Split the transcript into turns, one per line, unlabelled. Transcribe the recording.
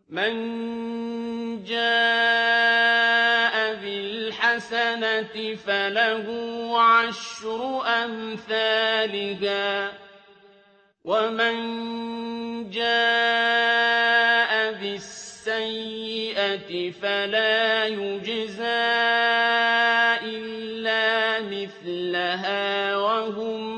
مَن جَاءَ بِالْحَسَنَةِ فَلَهُ عَشْرُ أَمْثَالِهَا ۖ وَمَن جَاءَ بِالسَّيِّئَةِ فَلَا يُجْزَىٰ إِلَّا مِثْلَهَا وَهُمْ